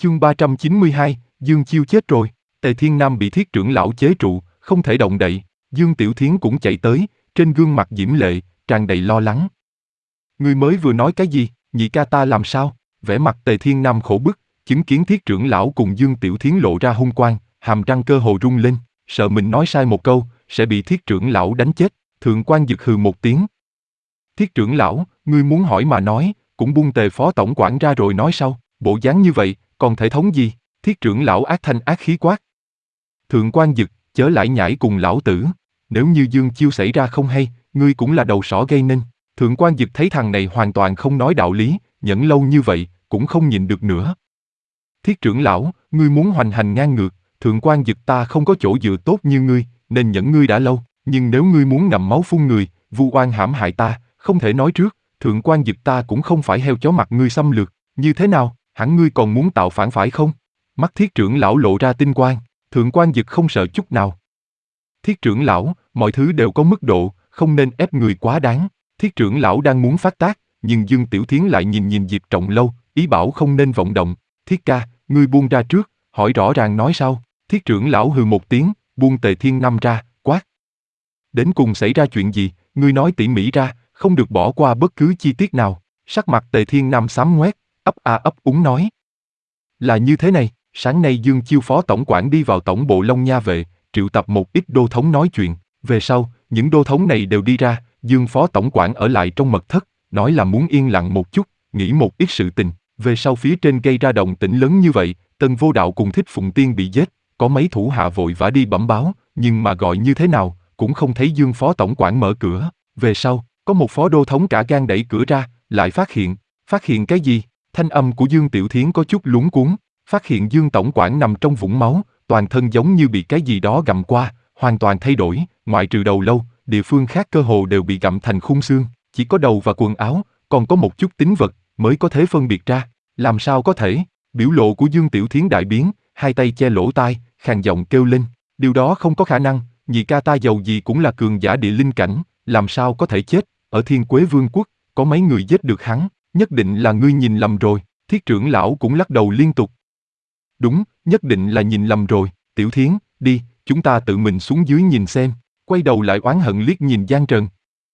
Chương 392, Dương Chiêu chết rồi. Tề Thiên Nam bị Thiết trưởng lão chế trụ, không thể động đậy. Dương Tiểu Thiến cũng chạy tới, trên gương mặt diễm lệ, tràn đầy lo lắng. Ngươi mới vừa nói cái gì, nhị ca ta làm sao? Vẻ mặt Tề Thiên Nam khổ bức, chứng kiến Thiết trưởng lão cùng Dương Tiểu Thiến lộ ra hung quang, hàm răng cơ hồ rung lên, sợ mình nói sai một câu, sẽ bị Thiết trưởng lão đánh chết. Thượng quan Dực hừ một tiếng. Thiết trưởng lão, ngươi muốn hỏi mà nói, cũng buông Tề phó tổng quản ra rồi nói sau, bộ dáng như vậy, còn thể thống gì? Thiết trưởng lão ác thanh ác khí quát. Thượng quan Dực, chớ lải nhải cùng lão tử, nếu như Dương Chiêu xảy ra không hay, ngươi cũng là đầu sỏ gây nên. Thượng quan Dực thấy thằng này hoàn toàn không nói đạo lý, nhẫn lâu như vậy, cũng không nhịn được nữa. Thiết trưởng lão, ngươi muốn hoành hành ngang ngược, Thượng quan Dực ta không có chỗ dựa tốt như ngươi, nên nhẫn ngươi đã lâu, nhưng nếu ngươi muốn ngậm máu phun người, vu oan hãm hại ta, không thể nói trước, Thượng quan Dực ta cũng không phải heo chó mặt ngươi xâm lược, như thế nào, hẳn ngươi còn muốn tạo phản phải không? Mắt Thiết trưởng lão lộ ra tinh quang, Thượng quan Dực không sợ chút nào. Thiết trưởng lão, mọi thứ đều có mức độ, không nên ép người quá đáng. Thiết trưởng lão đang muốn phát tác, nhưng Dương Tiểu Thiến lại nhìn Diệp Trọng Lâu, ý bảo không nên vọng động. Thiết ca, ngươi buông ra trước, hỏi rõ ràng nói sau. Thiết trưởng lão hừ một tiếng, buông Tề Thiên Nam ra, quát. Đến cùng xảy ra chuyện gì, ngươi nói tỉ mỉ ra, không được bỏ qua bất cứ chi tiết nào. Sắc mặt Tề Thiên Nam xám ngoét, ấp a ấp úng nói. Là như thế này, sáng nay Dương Chiêu phó tổng quản đi vào tổng bộ Long Nha vệ, triệu tập một ít đô thống nói chuyện. Về sau, những đô thống này đều đi ra, Dương phó tổng quản ở lại trong mật thất, nói là muốn yên lặng một chút, nghĩ một ít sự tình. Về sau phía trên gây ra động tĩnh lớn như vậy, Tân Vô Đạo cùng Thích Phụng Tiên bị giết, có mấy thủ hạ vội vã đi bẩm báo, nhưng mà gọi như thế nào, cũng không thấy Dương phó tổng quản mở cửa. Về sau, có một phó đô thống cả gan đẩy cửa ra, lại phát hiện cái gì? Thanh âm của Dương Tiểu Thiến có chút luống cuống, phát hiện Dương tổng quản nằm trong vũng máu, toàn thân giống như bị cái gì đó gặm qua, hoàn toàn thay đổi, ngoại trừ đầu lâu, địa phương khác cơ hồ đều bị gặm thành khung xương, chỉ có đầu và quần áo, còn có một chút tính vật, mới có thể phân biệt ra. Làm sao có thể? Biểu lộ của Dương Tiểu Thiến đại biến, hai tay che lỗ tai, khàn giọng kêu lên, điều đó không có khả năng, nhị ca ta giàu gì cũng là cường giả địa linh cảnh, làm sao có thể chết, ở Thiên Quế Vương quốc, có mấy người giết được hắn, nhất định là ngươi nhìn lầm rồi. Thiết trưởng lão cũng lắc đầu liên tục. Đúng, nhất định là nhìn lầm rồi, Tiểu Thiến, đi, chúng ta tự mình xuống dưới nhìn xem. Quay đầu lại oán hận liếc nhìn Giang Trần.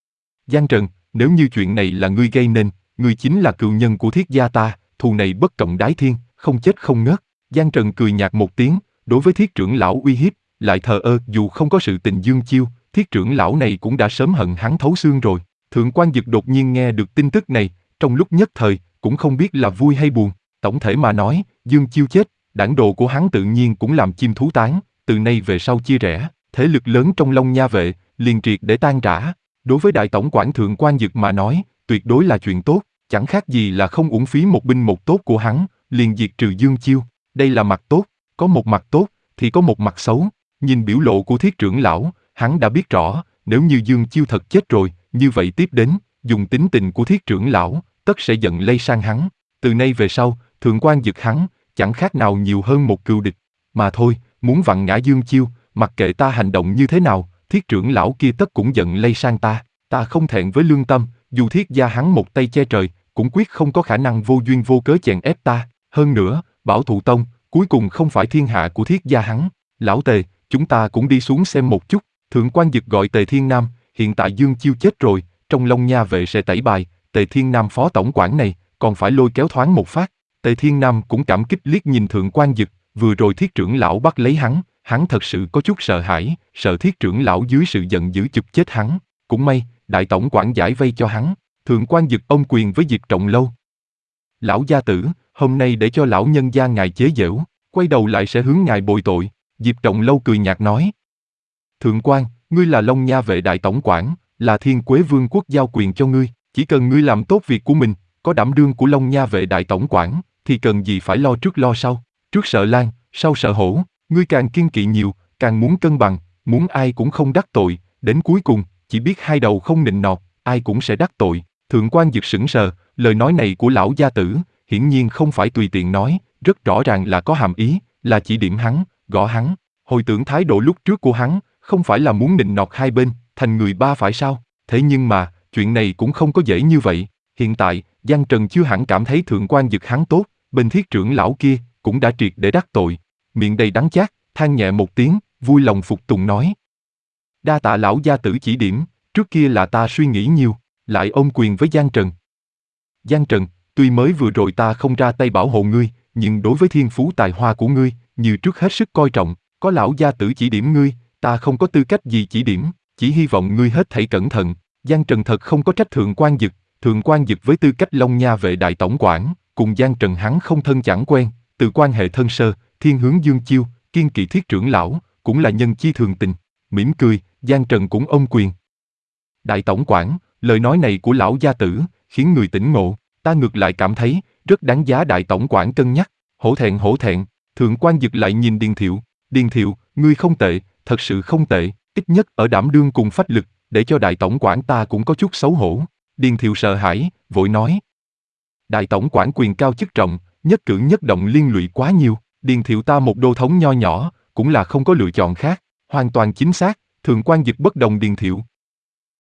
Giang Trần, nếu như chuyện này là ngươi gây nên, ngươi chính là cựu nhân của Thiết gia ta, thù này bất cộng đái thiên, không chết không ngớt. Giang Trần cười nhạt một tiếng, đối với Thiết trưởng lão uy hiếp, lại thờ ơ. Dù không có sự tình Dương Chiêu, Thiết trưởng lão này cũng đã sớm hận hắn thấu xương rồi. Thượng quan Dực đột nhiên nghe được tin tức này, trong lúc nhất thời, cũng không biết là vui hay buồn. Tổng thể mà nói, Dương Chiêu chết, đảng đồ của hắn tự nhiên cũng làm chim thú tán, từ nay về sau chia rẽ, thế lực lớn trong Long Nha vệ, liền triệt để tan rã. Đối với đại tổng quản Thượng quan Dực mà nói, tuyệt đối là chuyện tốt, chẳng khác gì là không uổng phí một binh một tốt của hắn, liền diệt trừ Dương Chiêu. Đây là mặt tốt, có một mặt tốt, thì có một mặt xấu. Nhìn biểu lộ của Thiết trưởng lão, hắn đã biết rõ, nếu như Dương Chiêu thật chết rồi, như vậy tiếp đến, dùng tính tình của Thiết trưởng lão, tất sẽ giận lây sang hắn. Từ nay về sau, Thượng quan Dực hắn, chẳng khác nào nhiều hơn một cừu địch. Mà thôi, muốn vặn ngã Dương Chiêu, mặc kệ ta hành động như thế nào, Thiết trưởng lão kia tất cũng giận lây sang ta. Ta không thẹn với lương tâm, dù Thiết gia hắn một tay che trời, cũng quyết không có khả năng vô duyên vô cớ chèn ép ta. Hơn nữa, Bảo Thụ Tông, cuối cùng không phải thiên hạ của Thiết gia hắn. Lão Tề, chúng ta cũng đi xuống xem một chút. Thượng quan Dực gọi Tề Thiên Nam, hiện tại Dương Chiêu chết rồi, trong Long Nha vệ sẽ tẩy bài, Tề Thiên Nam phó tổng quản này, còn phải lôi kéo thoáng một phát. Tề Thiên Nam cũng cảm kích liếc nhìn Thượng quan Dực, vừa rồi Thiết trưởng lão bắt lấy hắn thật sự có chút sợ hãi, sợ Thiết trưởng lão dưới sự giận dữ chụp chết hắn. Cũng may, đại tổng quản giải vây cho hắn. Thượng quan Dực ôm quyền với Diệp Trọng Lâu. Lão gia tử, hôm nay để cho lão nhân gia ngài chế giễu, quay đầu lại sẽ hướng ngài bồi tội. Diệp Trọng Lâu cười nhạt nói. Thượng quan, ngươi là Long Nha vệ đại tổng quản, là Thiên Quế Vương quốc giao quyền cho ngươi, chỉ cần ngươi làm tốt việc của mình, có đảm đương của Long Nha vệ đại tổng quản, thì cần gì phải lo trước lo sau. Trước sợ Lan, sau sợ hổ, ngươi càng kiêng kỵ nhiều, càng muốn cân bằng, muốn ai cũng không đắc tội, đến cuối cùng, chỉ biết hai đầu không nịnh nọt, ai cũng sẽ đắc tội. Thượng quan Dực sững sờ, lời nói này của lão gia tử, hiển nhiên không phải tùy tiện nói, rất rõ ràng là có hàm ý, là chỉ điểm hắn, gõ hắn. Hồi tưởng thái độ lúc trước của hắn, không phải là muốn nịnh nọt hai bên, thành người ba phải sao? Thế nhưng mà, chuyện này cũng không có dễ như vậy. Hiện tại, Giang Trần chưa hẳn cảm thấy Thượng quan Dực hắn tốt, bên Thiết trưởng lão kia, cũng đã triệt để đắc tội. Miệng đầy đắng chát, than nhẹ một tiếng, vui lòng phục tùng nói. Đa tạ lão gia tử chỉ điểm, trước kia là ta suy nghĩ nhiều, lại ôm quyền với Giang Trần. Giang Trần, tuy mới vừa rồi ta không ra tay bảo hộ ngươi, nhưng đối với thiên phú tài hoa của ngươi, như trước hết sức coi trọng, có lão gia tử chỉ điểm ngươi, ta không có tư cách gì chỉ điểm, chỉ hy vọng ngươi hết thảy cẩn thận. Giang Trần thật không có trách Thượng Quan Dực với tư cách Long Nha vệ đại tổng quản, cùng Giang Trần hắn không thân chẳng quen, từ quan hệ thân sơ, thiên hướng Dương Chiêu, kiên kỵ Thiết trưởng lão, cũng là nhân chi thường tình. Mỉm cười, Giang Trần cũng ôm quyền. Đại tổng quản, lời nói này của lão gia tử, khiến người tỉnh ngộ, ta ngược lại cảm thấy, rất đáng giá đại tổng quản cân nhắc. Hổ thẹn, Thượng Quan Dực lại nhìn Điền Thiệu, ngươi không tệ, thật sự không tệ, ít nhất ở đảm đương cùng phách lực, để cho đại tổng quản ta cũng có chút xấu hổ. Điền Thiệu sợ hãi, vội nói. Đại tổng quản quyền cao chức trọng, nhất cử nhất động liên lụy quá nhiều, Điền Thiệu ta một đô thống nho nhỏ, cũng là không có lựa chọn khác, hoàn toàn chính xác. Thượng Quan Dực bất đồng Điền Thiệu,